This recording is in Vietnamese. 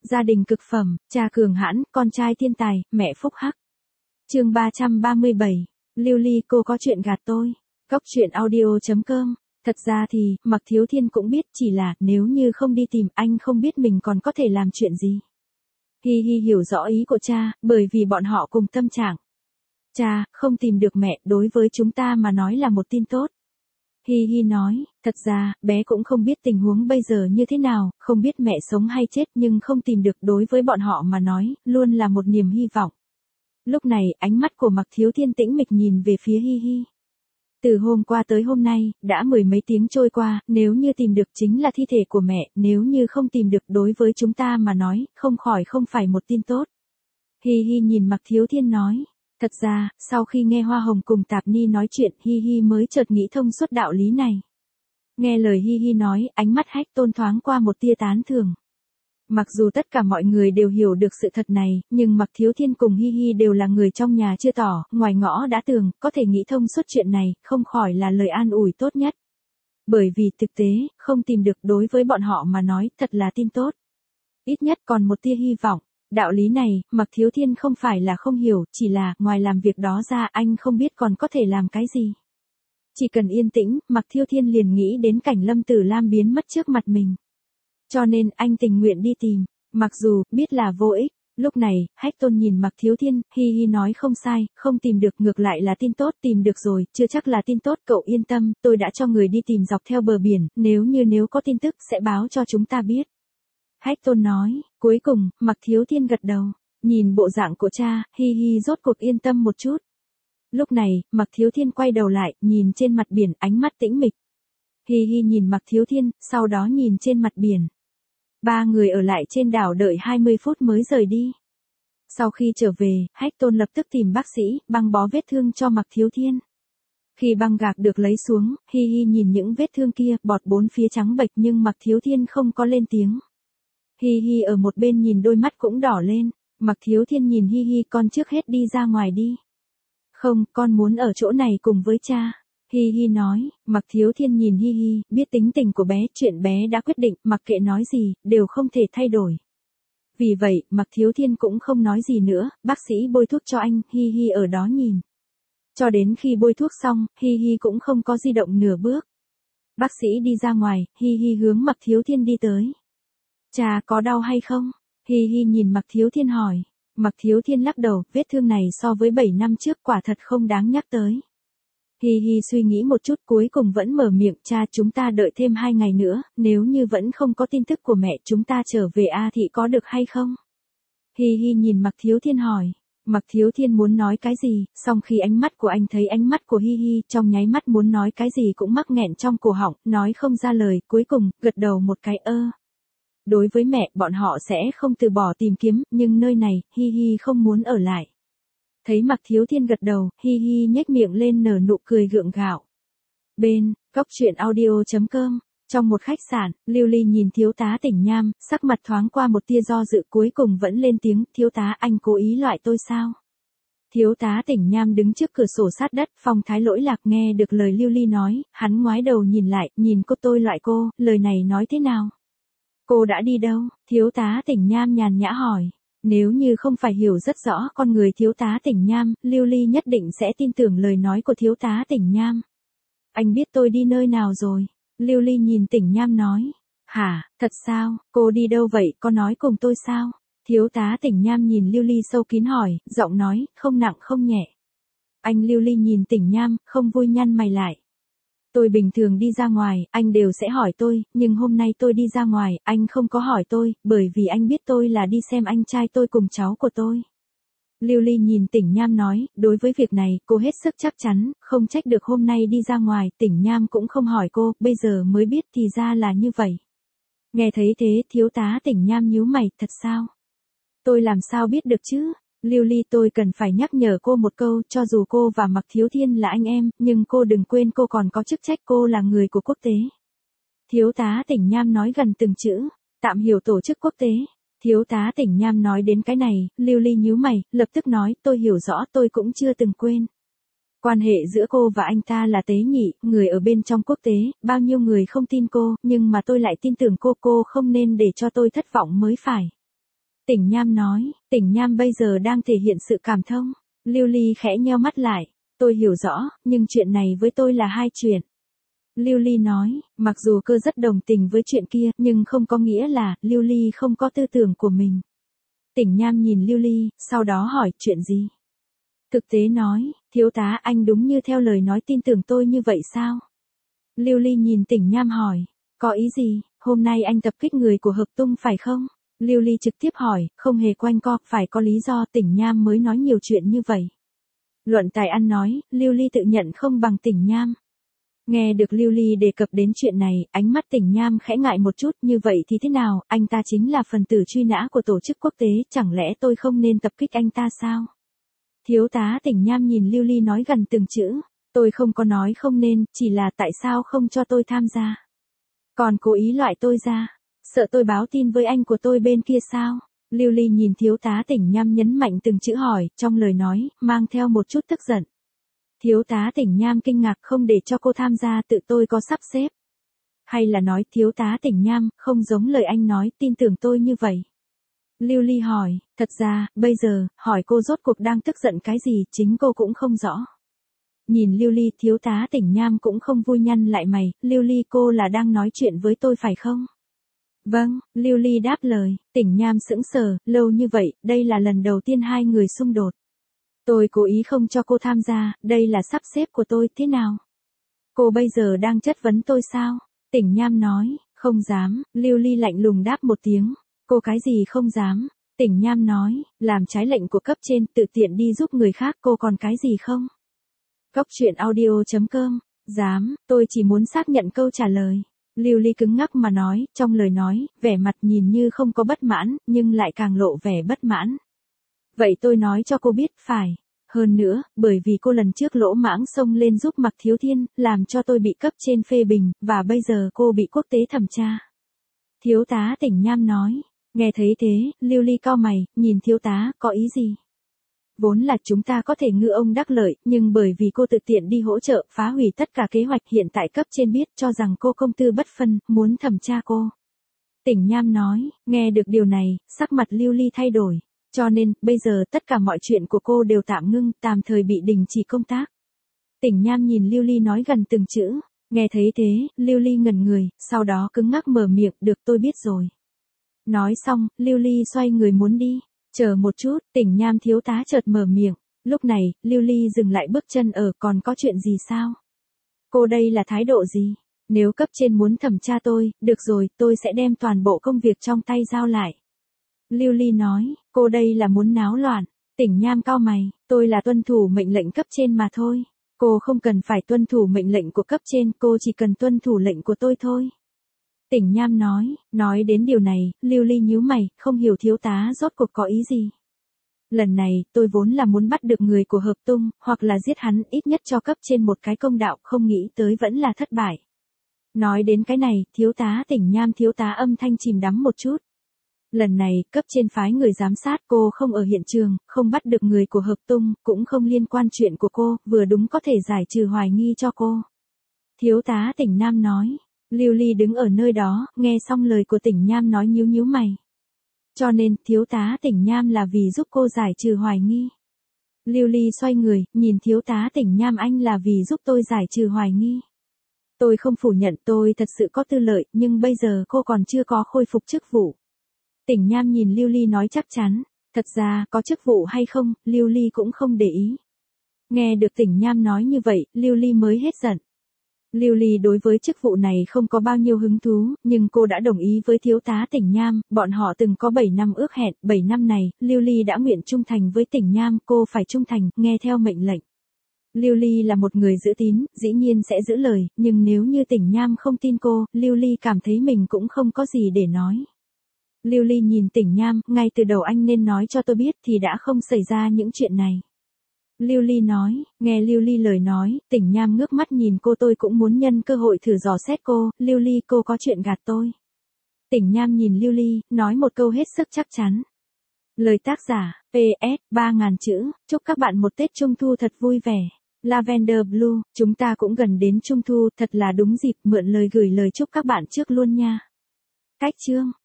Gia đình cực phẩm, cha cường hãn, con trai thiên tài, mẹ phúc hắc. Chương 337. Lưu Ly cô có chuyện gạt tôi. Góc truyện audio.com. Thật ra thì, Mạc Thiếu Thiên cũng biết, chỉ là nếu như không đi tìm anh không biết mình còn có thể làm chuyện gì. Hi Hi hiểu rõ ý của cha, bởi vì bọn họ cùng tâm trạng. Cha, không tìm được mẹ, đối với chúng ta mà nói là một tin tốt. Hi Hi nói, thật ra, bé cũng không biết tình huống bây giờ như thế nào, không biết mẹ sống hay chết nhưng không tìm được đối với bọn họ mà nói, luôn là một niềm hy vọng. Lúc này, ánh mắt của Mạc Thiếu Thiên tĩnh mịch nhìn về phía Hi Hi. Từ hôm qua tới hôm nay, đã mười mấy tiếng trôi qua, nếu như tìm được chính là thi thể của mẹ, nếu như không tìm được đối với chúng ta mà nói, không phải một tin tốt. Hi Hi nhìn Mạc Thiếu Thiên nói. Thật ra, sau khi nghe Hoa Hồng cùng Tạp Ni nói chuyện, Hi Hi mới chợt nghĩ thông suốt đạo lý này. Nghe lời Hi Hi nói, ánh mắt Hách Tôn thoáng qua một tia tán thưởng. Mặc dù tất cả mọi người đều hiểu được sự thật này, nhưng Mạc Thiếu Thiên cùng Hi Hi đều là người trong nhà chưa tỏ, ngoài ngõ đã tường, có thể nghĩ thông suốt chuyện này, không khỏi là lời an ủi tốt nhất. Bởi vì thực tế, không tìm được đối với bọn họ mà nói, thật là tin tốt. Ít nhất còn một tia hy vọng. Đạo lý này, Mạc Thiếu Thiên không phải là không hiểu, chỉ là, ngoài làm việc đó ra anh không biết còn có thể làm cái gì. Chỉ cần yên tĩnh, Mạc Thiếu Thiên liền nghĩ đến cảnh Lâm Tử Lam biến mất trước mặt mình. Cho nên, anh tình nguyện đi tìm, mặc dù, biết là vô ích. Lúc này, Hách Tôn nhìn Mạc Thiếu Thiên, Hi Hi nói không sai, không tìm được ngược lại là tin tốt, tìm được rồi, chưa chắc là tin tốt, cậu yên tâm, tôi đã cho người đi tìm dọc theo bờ biển, nếu có tin tức, sẽ báo cho chúng ta biết. Hách Tôn nói, cuối cùng, Mạc Thiếu Thiên gật đầu, nhìn bộ dạng của cha, Hi Hi rốt cuộc yên tâm một chút. Lúc này, Mạc Thiếu Thiên quay đầu lại, nhìn trên mặt biển, ánh mắt tĩnh mịch. Hi Hi nhìn Mạc Thiếu Thiên, sau đó nhìn trên mặt biển. Ba người ở lại trên đảo đợi 20 phút mới rời đi. Sau khi trở về, Hách Tôn lập tức tìm bác sĩ, băng bó vết thương cho Mạc Thiếu Thiên. Khi băng gạc được lấy xuống, Hi Hi nhìn những vết thương kia, bọt bốn phía trắng bệch nhưng Mạc Thiếu Thiên không có lên tiếng. Hi Hi ở một bên nhìn đôi mắt cũng đỏ lên, Mạc Thiếu Thiên nhìn Hi Hi, con trước hết đi ra ngoài đi. Không, con muốn ở chỗ này cùng với cha. Hi Hi nói, Mạc Thiếu Thiên nhìn Hi Hi, biết tính tình của bé, chuyện bé đã quyết định, mặc kệ nói gì, đều không thể thay đổi. Vì vậy, Mạc Thiếu Thiên cũng không nói gì nữa, bác sĩ bôi thuốc cho anh, Hi Hi ở đó nhìn. Cho đến khi bôi thuốc xong, Hi Hi cũng không có di động nửa bước. Bác sĩ đi ra ngoài, Hi Hi hướng Mạc Thiếu Thiên đi tới. Cha có đau hay không? Hi Hi nhìn Mạc Thiếu Thiên hỏi. Mạc Thiếu Thiên lắc đầu, vết thương này so với 7 năm trước quả thật không đáng nhắc tới. Hi Hi suy nghĩ một chút cuối cùng vẫn mở miệng, cha chúng ta đợi thêm 2 ngày nữa, nếu như vẫn không có tin tức của mẹ chúng ta trở về A Thị có được hay không? Hi Hi nhìn Mạc Thiếu Thiên hỏi. Mạc Thiếu Thiên muốn nói cái gì, song khi ánh mắt của anh thấy ánh mắt của Hi Hi, trong nháy mắt muốn nói cái gì cũng mắc nghẹn trong cổ họng, nói không ra lời, cuối cùng, gật đầu một cái Đối với mẹ, bọn họ sẽ không từ bỏ tìm kiếm, nhưng nơi này, Hi Hi không muốn ở lại. Thấy Mạc Thiếu Thiên gật đầu, Hi Hi nhếch miệng lên nở nụ cười gượng gạo. Bên, góc truyện audio.com, trong một khách sạn, Lưu Ly nhìn thiếu tá Tỉnh Nham, sắc mặt thoáng qua một tia do dự cuối cùng vẫn lên tiếng, thiếu tá anh cố ý loại tôi sao? Thiếu tá Tỉnh Nham đứng trước cửa sổ sát đất, phong thái lỗi lạc nghe được lời Lưu Ly nói, hắn ngoái đầu nhìn lại, nhìn cô tôi loại cô, lời này nói thế nào? Cô đã đi đâu? Thiếu tá Tỉnh Nham nhàn nhã hỏi. Nếu như không phải hiểu rất rõ con người thiếu tá Tỉnh Nham, Lưu Ly nhất định sẽ tin tưởng lời nói của thiếu tá Tỉnh Nham. Anh biết tôi đi nơi nào rồi? Lưu Ly nhìn Tỉnh Nham nói. Hả, thật sao, cô đi đâu vậy, có nói cùng tôi sao? Thiếu tá Tỉnh Nham nhìn Lưu Ly sâu kín hỏi, giọng nói, không nặng không nhẹ. Anh Lưu Ly nhìn Tỉnh Nham, không vui nhăn mày lại. Tôi bình thường đi ra ngoài, anh đều sẽ hỏi tôi, nhưng hôm nay tôi đi ra ngoài, anh không có hỏi tôi, bởi vì anh biết tôi là đi xem anh trai tôi cùng cháu của tôi. Lưu Ly nhìn Tỉnh Nham nói, đối với việc này, cô hết sức chắc chắn, không trách được hôm nay đi ra ngoài, Tỉnh Nham cũng không hỏi cô, bây giờ mới biết thì ra là như vậy. Nghe thấy thế, thiếu tá Tỉnh Nham nhíu mày, thật sao? Tôi làm sao biết được chứ? Lưu Ly tôi cần phải nhắc nhở cô một câu, cho dù cô và Mạc Thiếu Thiên là anh em, nhưng cô đừng quên cô còn có chức trách, cô là người của quốc tế. Thiếu tá Tỉnh Nham nói gần từng chữ, tạm hiểu tổ chức quốc tế. Thiếu tá Tỉnh Nham nói đến cái này, Lưu Ly nhíu mày, lập tức nói, tôi hiểu rõ, tôi cũng chưa từng quên. Quan hệ giữa cô và anh ta là tế nhị, người ở bên trong quốc tế, bao nhiêu người không tin cô, nhưng mà tôi lại tin tưởng cô không nên để cho tôi thất vọng mới phải. Tỉnh Nham nói, Tỉnh Nham bây giờ đang thể hiện sự cảm thông. Lưu Ly khẽ nheo mắt lại. Tôi hiểu rõ, nhưng chuyện này với tôi là hai chuyện. Lưu Ly nói, mặc dù cô rất đồng tình với chuyện kia, nhưng không có nghĩa là Lưu Ly không có tư tưởng của mình. Tỉnh Nham nhìn Lưu Ly, sau đó hỏi, chuyện gì? Thực tế nói, thiếu tá anh đúng như theo lời nói tin tưởng tôi như vậy sao? Lưu Ly nhìn Tỉnh Nham hỏi, có ý gì, hôm nay anh tập kích người của Hợp Tung phải không? Lưu Ly trực tiếp hỏi, không hề quanh co, phải có lý do Tỉnh Nham mới nói nhiều chuyện như vậy. Luận tài ăn nói, Lưu Ly tự nhận không bằng Tỉnh Nham. Nghe được Lưu Ly đề cập đến chuyện này, ánh mắt Tỉnh Nham khẽ ngại một chút, như vậy thì thế nào, anh ta chính là phần tử truy nã của tổ chức quốc tế, chẳng lẽ tôi không nên tập kích anh ta sao? Thiếu tá Tỉnh Nham nhìn Lưu Ly nói gần từng chữ, tôi không có nói không nên, chỉ là tại sao không cho tôi tham gia. Còn cố ý loại tôi ra, sợ tôi báo tin với anh của tôi bên kia sao? Lưu Ly nhìn thiếu tá Tỉnh Nham nhấn mạnh từng chữ hỏi, trong lời nói, mang theo một chút tức giận. Thiếu tá Tỉnh Nham kinh ngạc không để cho cô tham gia tự tôi có sắp xếp. Hay là nói thiếu tá Tỉnh Nham, không giống lời anh nói, tin tưởng tôi như vậy. Lưu Ly hỏi, thật ra, bây giờ, hỏi cô rốt cuộc đang tức giận cái gì, chính cô cũng không rõ. Nhìn Lưu Ly, thiếu tá Tỉnh Nham cũng không vui nhăn lại mày, Lưu Ly cô là đang nói chuyện với tôi phải không? Vâng, Lưu Ly đáp lời, Tỉnh Nham sững sờ, lâu như vậy, đây là lần đầu tiên hai người xung đột. Tôi cố ý không cho cô tham gia, đây là sắp xếp của tôi, thế nào? Cô bây giờ đang chất vấn tôi sao? Tỉnh Nham nói, không dám, Lưu Ly lạnh lùng đáp một tiếng, cô cái gì không dám? Tỉnh Nham nói, làm trái lệnh của cấp trên, tự tiện đi giúp người khác, cô còn cái gì không? Góc truyện audio.com, dám, tôi chỉ muốn xác nhận câu trả lời. Lưu Ly cứng ngắc mà nói, trong lời nói, vẻ mặt nhìn như không có bất mãn, nhưng lại càng lộ vẻ bất mãn. Vậy tôi nói cho cô biết, phải. Hơn nữa, bởi vì cô lần trước lỗ mãng xông lên giúp Mạc Thiếu Thiên, làm cho tôi bị cấp trên phê bình, và bây giờ cô bị quốc tế thẩm tra. Thiếu tá Tỉnh Nham nói. Nghe thấy thế, Lưu Ly cau mày, nhìn thiếu tá, có ý gì? Vốn là chúng ta có thể ngư ông đắc lợi, nhưng bởi vì cô tự tiện đi hỗ trợ, phá hủy tất cả kế hoạch hiện tại cấp trên biết cho rằng cô công tư bất phân, muốn thẩm tra cô. Tỉnh Nham nói, nghe được điều này, sắc mặt Lưu Ly thay đổi. Cho nên, bây giờ tất cả mọi chuyện của cô đều tạm ngưng, tạm thời bị đình chỉ công tác. Tỉnh Nham nhìn Lưu Ly nói gần từng chữ. Nghe thấy thế, Lưu Ly ngẩn người, sau đó cứng ngắc mở miệng, được tôi biết rồi. Nói xong, Lưu Ly xoay người muốn đi. Chờ một chút, Tỉnh Nham thiếu tá chợt mở miệng. Lúc này, Lưu Ly dừng lại bước chân ở, còn có chuyện gì sao? Cô đây là thái độ gì? Nếu cấp trên muốn thẩm tra tôi, được rồi, tôi sẽ đem toàn bộ công việc trong tay giao lại. Lưu Ly nói, cô đây là muốn náo loạn. Tỉnh Nham cau mày, tôi là tuân thủ mệnh lệnh cấp trên mà thôi. Cô không cần phải tuân thủ mệnh lệnh của cấp trên, cô chỉ cần tuân thủ lệnh của tôi thôi. Tỉnh Nham nói đến điều này, Lưu Ly nhíu mày, không hiểu thiếu tá rốt cuộc có ý gì. Lần này, tôi vốn là muốn bắt được người của Hợp Tung, hoặc là giết hắn, ít nhất cho cấp trên một cái công đạo, không nghĩ tới vẫn là thất bại. Nói đến cái này, thiếu tá Tỉnh Nham thiếu tá âm thanh chìm đắm một chút. Lần này, cấp trên phái người giám sát, cô không ở hiện trường, không bắt được người của Hợp Tung, cũng không liên quan chuyện của cô, vừa đúng có thể giải trừ hoài nghi cho cô. Thiếu tá Tỉnh Nam nói. Lưu Ly đứng ở nơi đó, nghe xong lời của Tỉnh Nham nói nhíu nhíu mày. Cho nên, thiếu tá Tỉnh Nham là vì giúp cô giải trừ hoài nghi. Lưu Ly xoay người, nhìn thiếu tá Tỉnh Nham, anh là vì giúp tôi giải trừ hoài nghi. Tôi không phủ nhận tôi thật sự có tư lợi, nhưng bây giờ cô còn chưa có khôi phục chức vụ. Tỉnh Nham nhìn Lưu Ly nói chắc chắn, thật ra có chức vụ hay không, Lưu Ly cũng không để ý. Nghe được Tỉnh Nham nói như vậy, Lưu Ly mới hết giận. Lưu Ly đối với chức vụ này không có bao nhiêu hứng thú, nhưng cô đã đồng ý với thiếu tá Tỉnh Nham, bọn họ từng có 7 năm ước hẹn, 7 năm này, Lưu Ly đã nguyện trung thành với Tỉnh Nham, cô phải trung thành, nghe theo mệnh lệnh. Lưu Ly là một người giữ tín, dĩ nhiên sẽ giữ lời, nhưng nếu như Tỉnh Nham không tin cô, Lưu Ly cảm thấy mình cũng không có gì để nói. Lưu Ly nhìn Tỉnh Nham, ngay từ đầu anh nên nói cho tôi biết thì đã không xảy ra những chuyện này. Lưu Ly nói, nghe Lưu Ly lời nói, Tỉnh Nham ngước mắt nhìn cô, tôi cũng muốn nhân cơ hội thử dò xét cô, Lưu Ly cô có chuyện gạt tôi. Tỉnh Nham nhìn Lưu Ly, nói một câu hết sức chắc chắn. Lời tác giả, PS, 3000 chữ, chúc các bạn một Tết Trung Thu thật vui vẻ. Lavender Blue, chúng ta cũng gần đến Trung Thu, thật là đúng dịp, mượn lời gửi lời chúc các bạn trước luôn nha. Cách chương.